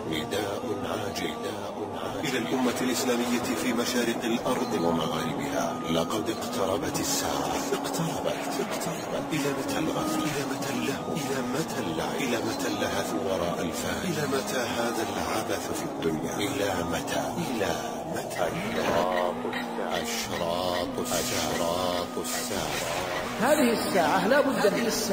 نداء عاجل إلى الأمة الإسلامية في مشارق الأرض ومغاربها. لقد اقتربت الساعة. اقتربت. إلى متى الغفل؟ إلى متى اللهو؟ إلى متى اللعب؟ إلى متى اللهث وراء الفاعل؟ إلى متى هذا العبث في الدنيا؟ إلى متى؟ أشراط الساعة. هذه الساعة لا بد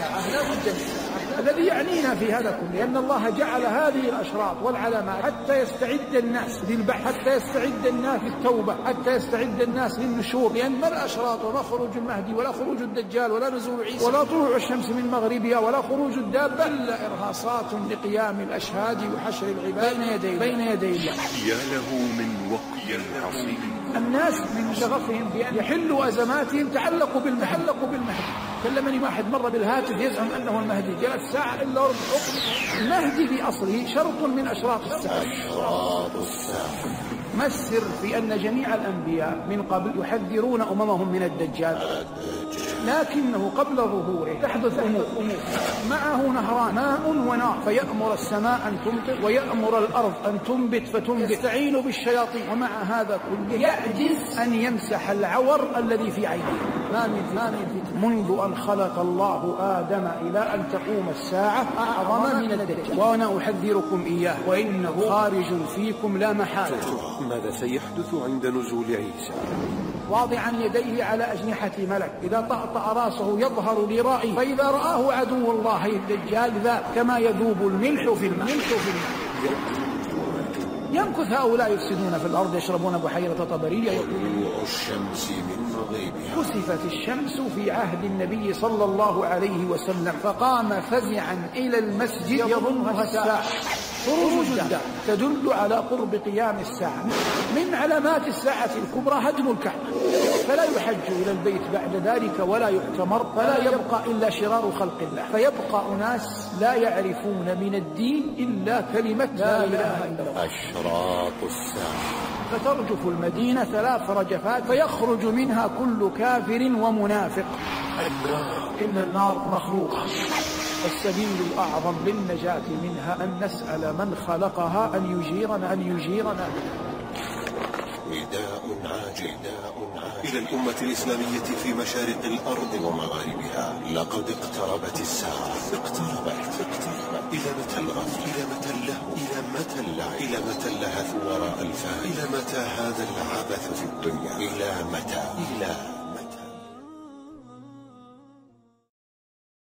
الذي يعنينا في هذا كله لأن الله جعل هذه الأشراط والعلامات حتى يستعد الناس للبحث، حتى يستعد الناس للتوبة، حتى يستعد الناس للنشور. لأن ما الأشراط ولا خروج المهدي ولا خروج الدجال ولا نزول عيسى ولا طلوع الشمس من مغربها ولا خروج الدابة إلا إرهاصات لقيام الأشهاد وحشر العباد بين يدي الله. يا له من وقي عظيم. الناس من شغفهم بأن يحلوا أزماتهم تعلقوا بالمهدي. كلمني واحد مرة بالهاتف يزعم أنه المهدي، جاءت ساعة إلا ربع المهدي في أصله شرط من أشراط الساعة. ما السر في أن جميع الأنبياء من قبل يحذرون أممهم من الدجال، لكنه قبل ظهوره تحدث أمور معه نهران ماء ونار، فيأمر السماء أن تمطر ويأمر الأرض أن تنبت فتنبت، يستعين بالشياطين، ومع هذا كله يعجز أن يمسح العور الذي في عينه. ما من منذ أن خلق الله آدم إلى أن تقوم الساعة أعظم من الدجال، وأنا أحذركم إياه وإنه خارج فيكم لا محالة. ماذا سيحدث عند نزول عيسى؟ واضعا يديه على أجنحة ملك، إذا طأطأ راسه يظهر لرائه، فإذا رآه عدو الله الدجال ذاب كما يذوب الملح في الماء. يمكث هؤلاء يفسدون في الأرض، يشربون بحيرة طبرية. طلوع الشمس من مغربها. كسفت الشمس في عهد النبي صلى الله عليه وسلم، فقام فزعا إلى المسجد يظنها الساعة. خروج الدابة تدل على قرب قيام الساعة. من علامات الساعة الكبرى هدم الكعبة، فلا يحج إلى البيت بعد ذلك ولا يعتمر، فلا يبقى إلا شرار خلق الله، فيبقى أناس لا يعرفون من الدين إلا كلمة لا إله إلا الله. أشراط الساعة. فترجف المدينة 3 رجفات، فيخرج منها كل كافر ومنافق. إن النار مخلوقة، السبيل الأعظم للنجاة منها أن نسأل من خلقها أن يجيرنا. نداء عاجل إلى الأمة الإسلامية في مشارق الأرض ومغاربها. لقد اقتربت الساعة. اقتربت. إلى متى الغفل؟ إلى متى اللهو؟ إلى متى اللعب؟ إلى متى اللهث وراء الفاعل؟ إلى متى هذا العبث في الدنيا؟ إلى متى؟